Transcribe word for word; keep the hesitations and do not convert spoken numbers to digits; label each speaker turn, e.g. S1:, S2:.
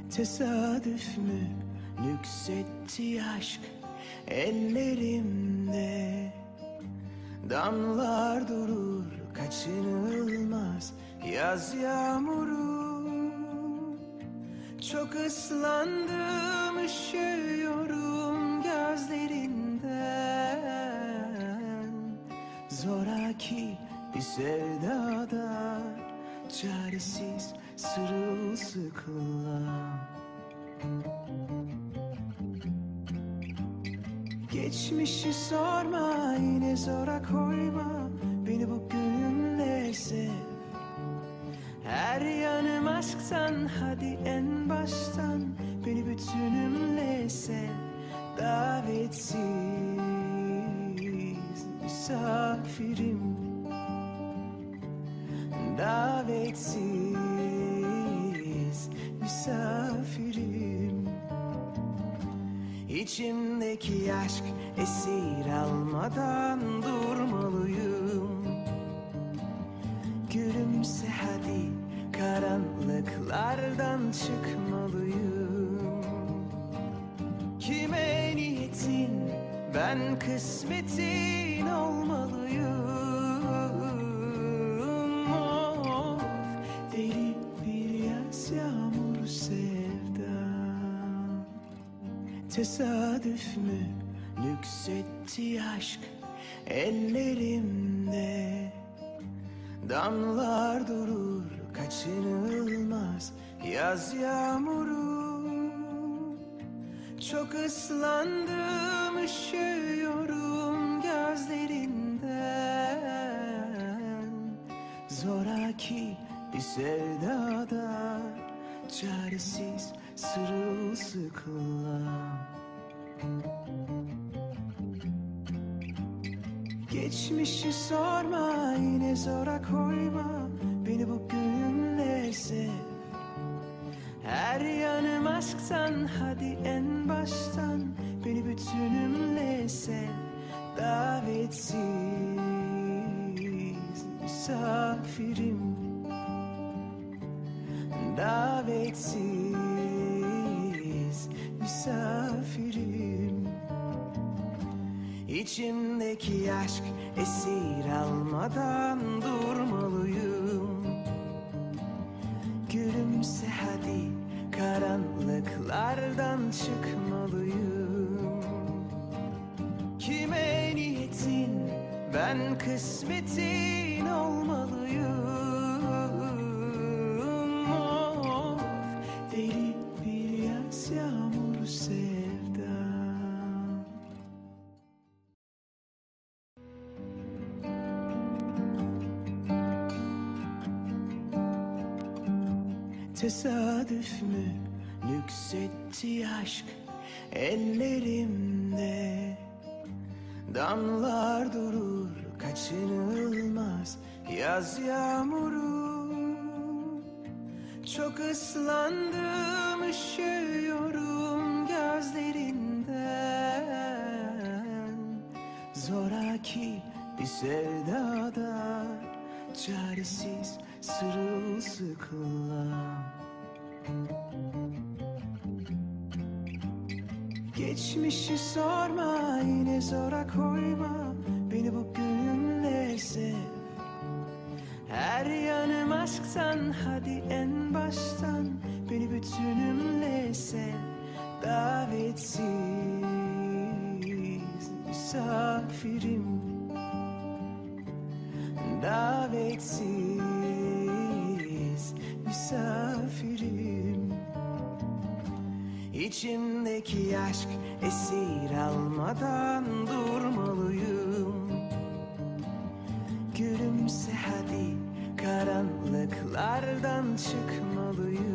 S1: Tesadüf mü nüksetti aşk ellerimde? Damlar durur kaçınılmaz yaz yağmuru. Çok ıslandım, üşüyorum gözlerinden. Zoraki bir sevdada çaresiz sırılsıklam. Geçmişi sorma, yine zora koyma, beni bugünle sev. Her yanım aşktan, hadi en baştan beni bütünümle sev. Davetsiz misafirim, davetsiz misafirim. İçimdeki aşk esir almadan durmalıyım. Gülümse hadi, karanlıklardan çıkmalıyım. Kime niyetin, ben kısmetin olmalıyım. Of, deli bir yaz yağmuru sevda. Tesadüf mü nüksetti aşk ellerimde? Damlar durur kaçınılmaz yaz yağmuru. Çok ıslandım, üşüyorum gözlerinden. Zoraki bir sevdada çaresiz sırılsıklam. Geçmişi sorma, yine zora koyma, beni bugünle sev. Her yanım aşktan, hadi en baştan beni bütünümle sev. Davetsiz misafirim, davetsiz misafirim. İçimdeki aşk esir almadan durmalıyım. Gülümse hadi, karanlıklardan çıkmalıyım. Kime niyetin, ben kısmetin olmalıyım. Of, deli bir yaz yağmuru sevda. Tesadüf mü nüksetti aşk ellerimde? Damlar durur kaçınılmaz yaz yağmuru. Çok ıslandım, üşüyorum gözlerinden. Zoraki bir sevdada çaresiz sırılsıklam. Geçmişi sorma, yine zora koyma, beni bugünle sev. Her yanım aşktan, hadi en baştan beni bütünümle sev. Davetsiz misafirim, davetsiz misafirim. İçimdeki aşk esir almadan durmalıyım. Gülümse hadi, karanlıklardan çıkmalıyım.